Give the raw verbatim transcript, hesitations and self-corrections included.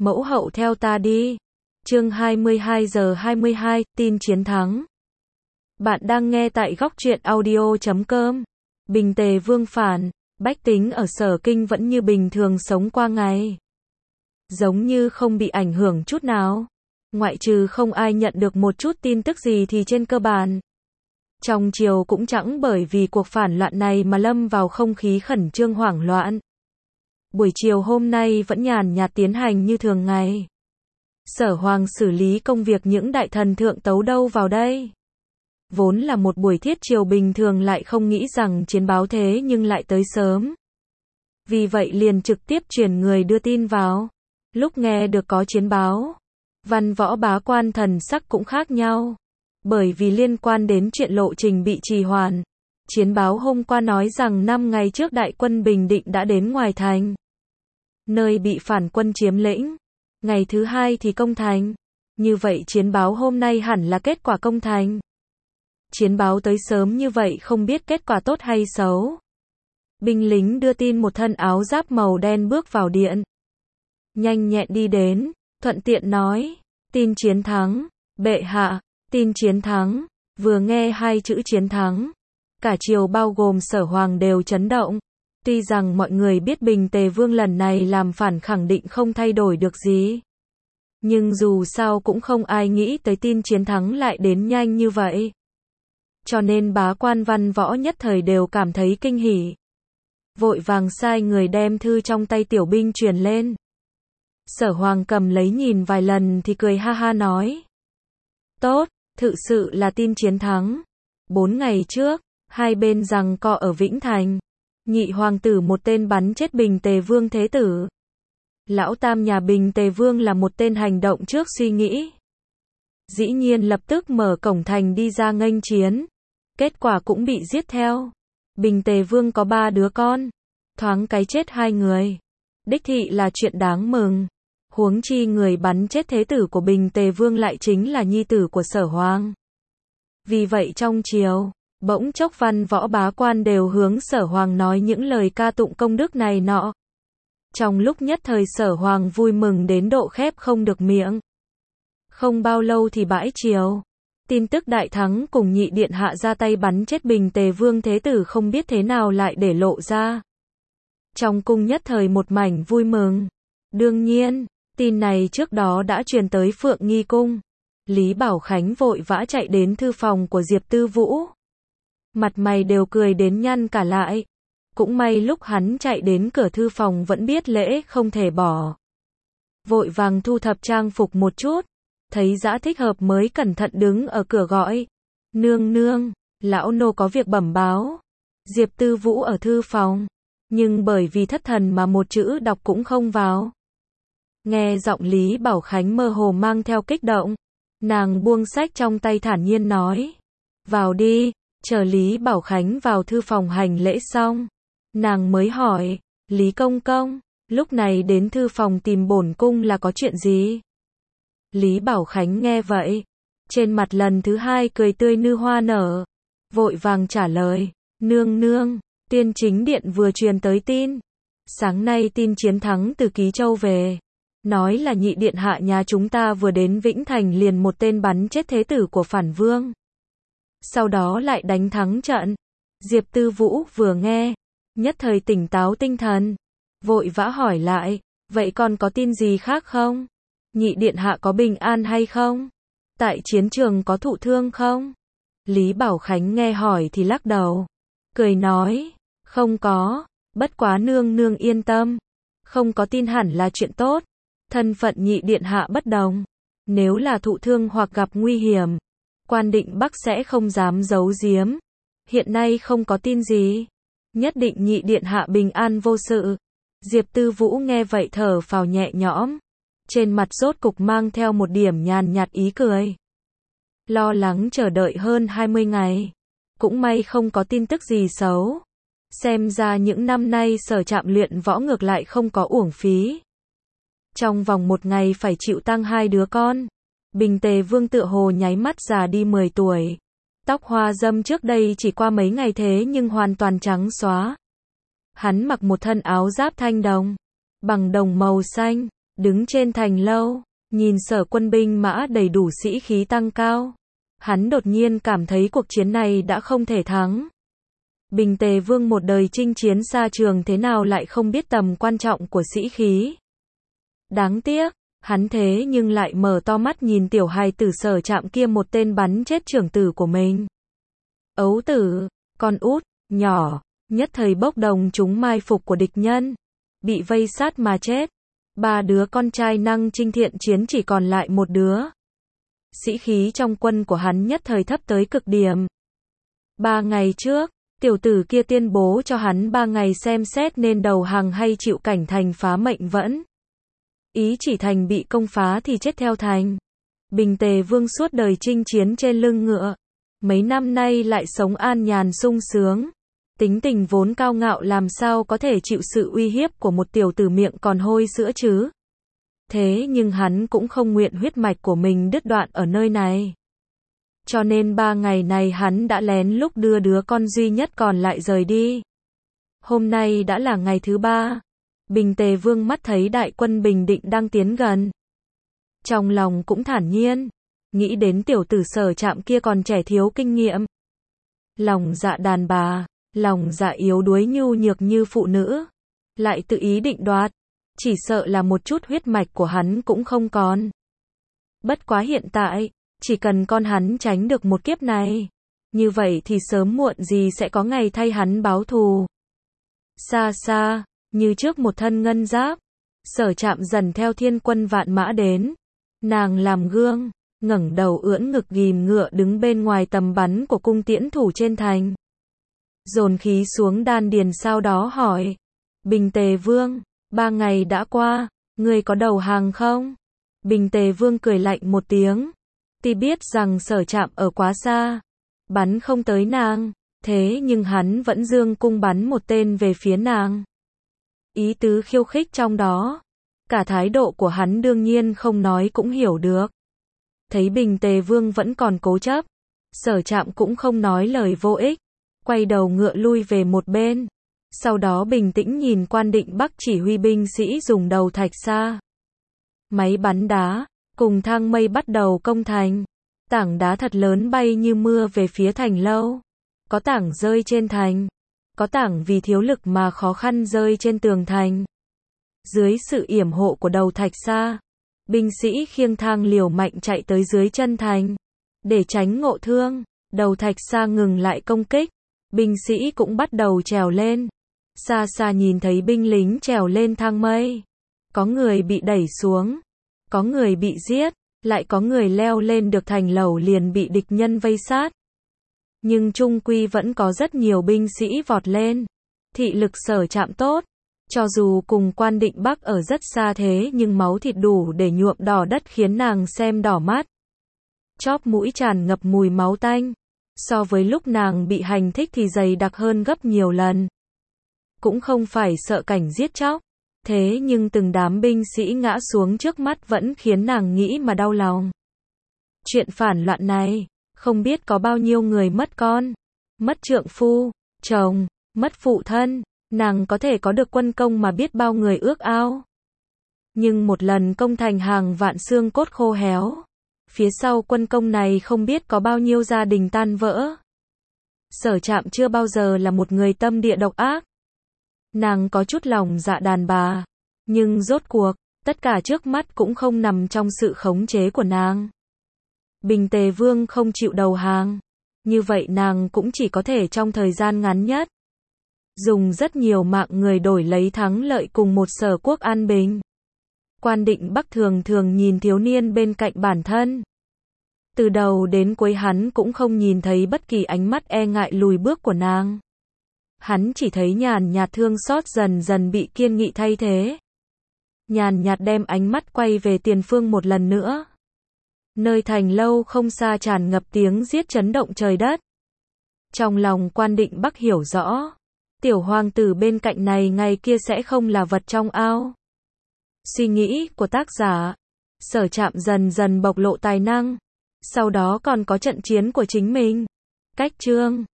Mẫu hậu theo ta đi. Chương hai mươi hai giờ hai mươi hai, tin chiến thắng. Bạn đang nghe tại góc truyện audio chấm com. Bình Tề Vương phản, bách tính ở Sở Kinh vẫn như bình thường sống qua ngày. Giống như không bị ảnh hưởng chút nào. Ngoại trừ không ai nhận được một chút tin tức gì thì trên cơ bản. Trong triều cũng chẳng bởi vì cuộc phản loạn này mà lâm vào không khí khẩn trương hoảng loạn. Buổi chiều hôm nay vẫn nhàn nhạt tiến hành như thường ngày. Sở Hoàng xử lý công việc những đại thần thượng tấu đâu vào đây. Vốn là một buổi thiết triều bình thường lại không nghĩ rằng chiến báo thế nhưng lại tới sớm. Vì vậy liền trực tiếp truyền người đưa tin vào. Lúc nghe được có chiến báo, văn võ bá quan thần sắc cũng khác nhau. Bởi vì liên quan đến chuyện lộ trình bị trì hoãn. Chiến báo hôm qua nói rằng năm ngày trước đại quân Bình Định đã đến ngoài thành, nơi bị phản quân chiếm lĩnh. Ngày thứ hai thì công thành. Như vậy chiến báo hôm nay hẳn là kết quả công thành. Chiến báo tới sớm như vậy không biết kết quả tốt hay xấu. Binh lính đưa tin một thân áo giáp màu đen bước vào điện. Nhanh nhẹn đi đến, thuận tiện nói, tin chiến thắng, bệ hạ, tin chiến thắng. Vừa nghe hai chữ chiến thắng, cả triều bao gồm Sở Hoàng đều chấn động. Tuy rằng mọi người biết Bình Tề Vương lần này làm phản khẳng định không thay đổi được gì. Nhưng dù sao cũng không ai nghĩ tới tin chiến thắng lại đến nhanh như vậy. Cho nên bá quan văn võ nhất thời đều cảm thấy kinh hỉ. Vội vàng sai người đem thư trong tay tiểu binh truyền lên. Sở Hoàng cầm lấy nhìn vài lần thì cười ha ha nói. Tốt, thực sự là tin chiến thắng. Bốn ngày trước, hai bên giằng co ở Vĩnh Thành. Nhị hoàng tử một tên bắn chết Bình Tề Vương thế tử. Lão tam nhà Bình Tề Vương là một tên hành động trước suy nghĩ. Dĩ nhiên lập tức mở cổng thành đi ra nghênh chiến. Kết quả cũng bị giết theo. Bình Tề Vương có ba đứa con. Thoáng cái chết hai người. Đích thị là chuyện đáng mừng. Huống chi người bắn chết thế tử của Bình Tề Vương lại chính là nhi tử của Sở Hoàng. Vì vậy trong triều, bỗng chốc văn võ bá quan đều hướng Sở Hoàng nói những lời ca tụng công đức này nọ. Trong lúc nhất thời Sở Hoàng vui mừng đến độ khép không được miệng. Không bao lâu thì bãi triều. Tin tức đại thắng cùng nhị điện hạ ra tay bắn chết Bình Tề Vương thế tử không biết thế nào lại để lộ ra. Trong cung nhất thời một mảnh vui mừng. Đương nhiên, tin này trước đó đã truyền tới Phượng Nghi Cung. Lý Bảo Khánh vội vã chạy đến thư phòng của Diệp Tư Vũ. Mặt mày đều cười đến nhăn cả lại. Cũng may lúc hắn chạy đến cửa thư phòng vẫn biết lễ không thể bỏ. Vội vàng thu thập trang phục một chút. Thấy dã thích hợp mới cẩn thận đứng ở cửa gọi. Nương nương, lão nô có việc bẩm báo. Diệp Tư Vũ ở thư phòng. Nhưng bởi vì thất thần mà một chữ đọc cũng không vào. Nghe giọng Lý Bảo Khánh mơ hồ mang theo kích động. Nàng buông sách trong tay thản nhiên nói. Vào đi. Chờ Lý Bảo Khánh vào thư phòng hành lễ xong. Nàng mới hỏi. Lý công công, lúc này đến thư phòng tìm bổn cung là có chuyện gì? Lý Bảo Khánh nghe vậy. Trên mặt lần thứ hai cười tươi như hoa nở. Vội vàng trả lời. Nương nương, Tiên Chính Điện vừa truyền tới tin. Sáng nay tin chiến thắng từ Ký Châu về. Nói là nhị điện hạ nhà chúng ta vừa đến Vĩnh Thành liền một tên bắn chết thế tử của phản vương. Sau đó lại đánh thắng trận. Diệp Tư Vũ vừa nghe, nhất thời tỉnh táo tinh thần. Vội vã hỏi lại, vậy còn có tin gì khác không? Nhị điện hạ có bình an hay không? Tại chiến trường có thụ thương không? Lý Bảo Khánh nghe hỏi thì lắc đầu. Cười nói, không có, bất quá nương nương yên tâm. Không có tin hẳn là chuyện tốt. Thân phận nhị điện hạ bất đồng. Nếu là thụ thương hoặc gặp nguy hiểm, Quan Định Bắc sẽ không dám giấu giếm. Hiện nay không có tin gì. Nhất định nhị điện hạ bình an vô sự. Diệp Tư Vũ nghe vậy thở phào nhẹ nhõm. Trên mặt rốt cục mang theo một điểm nhàn nhạt ý cười. Lo lắng chờ đợi hơn hai mươi ngày. Cũng may không có tin tức gì xấu. Xem ra những năm nay Sở Trạm luyện võ ngược lại không có uổng phí. Trong vòng một ngày phải chịu tăng hai đứa con. Bình Tề Vương tựa hồ nháy mắt già đi mười tuổi. Tóc hoa râm trước đây chỉ qua mấy ngày thế nhưng hoàn toàn trắng xóa. Hắn mặc một thân áo giáp thanh đồng, bằng đồng màu xanh, Đứng trên thành lâu, nhìn sở quân binh mã đầy đủ sĩ khí tăng cao. Hắn đột nhiên cảm thấy cuộc chiến này đã không thể thắng. Bình Tề Vương một đời chinh chiến xa trường thế nào lại không biết tầm quan trọng của sĩ khí. Đáng tiếc, hắn thế nhưng lại mở to mắt nhìn tiểu hài tử Sở Trạm kia một tên bắn chết trưởng tử của mình. Ấu tử, con út, nhỏ, nhất thời bốc đồng chúng mai phục của địch nhân, bị vây sát mà chết. Ba đứa con trai năng chinh thiện chiến chỉ còn lại một đứa. Sĩ khí trong quân của hắn nhất thời thấp tới cực điểm. Ba ngày trước, tiểu tử kia tuyên bố cho hắn ba ngày xem xét nên đầu hàng hay chịu cảnh thành phá mệnh vẫn. Ý chỉ thành bị công phá thì chết theo thành. Bình Tề Vương suốt đời chinh chiến trên lưng ngựa, mấy năm nay lại sống an nhàn sung sướng. Tính tình vốn cao ngạo làm sao có thể chịu sự uy hiếp của một tiểu tử miệng còn hôi sữa chứ. Thế nhưng hắn cũng không nguyện huyết mạch của mình đứt đoạn ở nơi này. Cho nên ba ngày này hắn đã lén lúc đưa đứa con duy nhất còn lại rời đi. Hôm nay đã là ngày thứ ba. Bình Tề Vương mắt thấy đại quân Bình Định đang tiến gần. Trong lòng cũng thản nhiên, nghĩ đến tiểu tử Sở Trạm kia còn trẻ thiếu kinh nghiệm. Lòng dạ đàn bà, lòng dạ yếu đuối nhu nhược như phụ nữ, lại tự ý định đoạt, chỉ sợ là một chút huyết mạch của hắn cũng không còn. Bất quá hiện tại, chỉ cần con hắn tránh được một kiếp này, như vậy thì sớm muộn gì sẽ có ngày thay hắn báo thù. Xa xa, như trước một thân ngân giáp, Sở Trạm dần theo thiên quân vạn mã đến. Nàng làm gương, ngẩng đầu ưỡn ngực ghìm ngựa đứng bên ngoài tầm bắn của cung tiễn thủ trên thành. Dồn khí xuống đan điền sau đó hỏi. Bình Tề Vương, ba ngày đã qua, ngươi có đầu hàng không? Bình Tề Vương cười lạnh một tiếng. Tuy biết rằng Sở Trạm ở quá xa, bắn không tới nàng, thế nhưng hắn vẫn dương cung bắn một tên về phía nàng. Ý tứ khiêu khích trong đó, cả thái độ của hắn đương nhiên không nói cũng hiểu được. Thấy Bình Tề Vương vẫn còn cố chấp, Sở Trạm cũng không nói lời vô ích, quay đầu ngựa lui về một bên. Sau đó bình tĩnh nhìn Quan Định Bắc chỉ huy binh sĩ dùng đầu thạch xa, máy bắn đá, cùng thang mây bắt đầu công thành. Tảng đá thật lớn bay như mưa về phía thành lâu. Có tảng rơi trên thành, có tảng vì thiếu lực mà khó khăn rơi trên tường thành. Dưới sự yểm hộ của đầu thạch xa, binh sĩ khiêng thang liều mạnh chạy tới dưới chân thành. Để tránh ngộ thương, đầu thạch xa ngừng lại công kích. Binh sĩ cũng bắt đầu trèo lên. Xa xa nhìn thấy binh lính trèo lên thang mây. Có người bị đẩy xuống, có người bị giết, lại có người leo lên được thành lầu liền bị địch nhân vây sát. Nhưng chung quy vẫn có rất nhiều binh sĩ vọt lên. Thị lực Sở Trạm tốt, cho dù cùng Quan Định Bắc ở rất xa thế nhưng máu thịt đủ để nhuộm đỏ đất khiến nàng xem đỏ mắt. Chóp mũi tràn ngập mùi máu tanh. So với lúc nàng bị hành thích thì dày đặc hơn gấp nhiều lần. Cũng không phải sợ cảnh giết chóc, thế nhưng từng đám binh sĩ ngã xuống trước mắt vẫn khiến nàng nghĩ mà đau lòng. Chuyện phản loạn này, không biết có bao nhiêu người mất con, mất trượng phu, chồng, mất phụ thân, nàng có thể có được quân công mà biết bao người ước ao. Nhưng một lần công thành hàng vạn xương cốt khô héo, phía sau quân công này không biết có bao nhiêu gia đình tan vỡ. Sở Trạm chưa bao giờ là một người tâm địa độc ác. Nàng có chút lòng dạ đàn bà, nhưng rốt cuộc, tất cả trước mắt cũng không nằm trong sự khống chế của nàng. Bình Tề Vương không chịu đầu hàng, như vậy nàng cũng chỉ có thể trong thời gian ngắn nhất dùng rất nhiều mạng người đổi lấy thắng lợi cùng một sở quốc an bình. Quan Định Bắc thường thường nhìn thiếu niên bên cạnh bản thân. Từ đầu đến cuối hắn cũng không nhìn thấy bất kỳ ánh mắt e ngại lùi bước của nàng. Hắn chỉ thấy nhàn nhạt thương xót dần dần bị kiên nghị thay thế. Nhàn nhạt đem ánh mắt quay về tiền phương một lần nữa. Nơi thành lâu không xa tràn ngập tiếng giết chấn động trời đất. Trong lòng Quan Định Bắc hiểu rõ, tiểu hoàng tử bên cạnh này ngày kia sẽ không là vật trong ao. Suy nghĩ của tác giả, Sở Trạm dần dần bộc lộ tài năng, sau đó còn có trận chiến của chính mình. Cách chương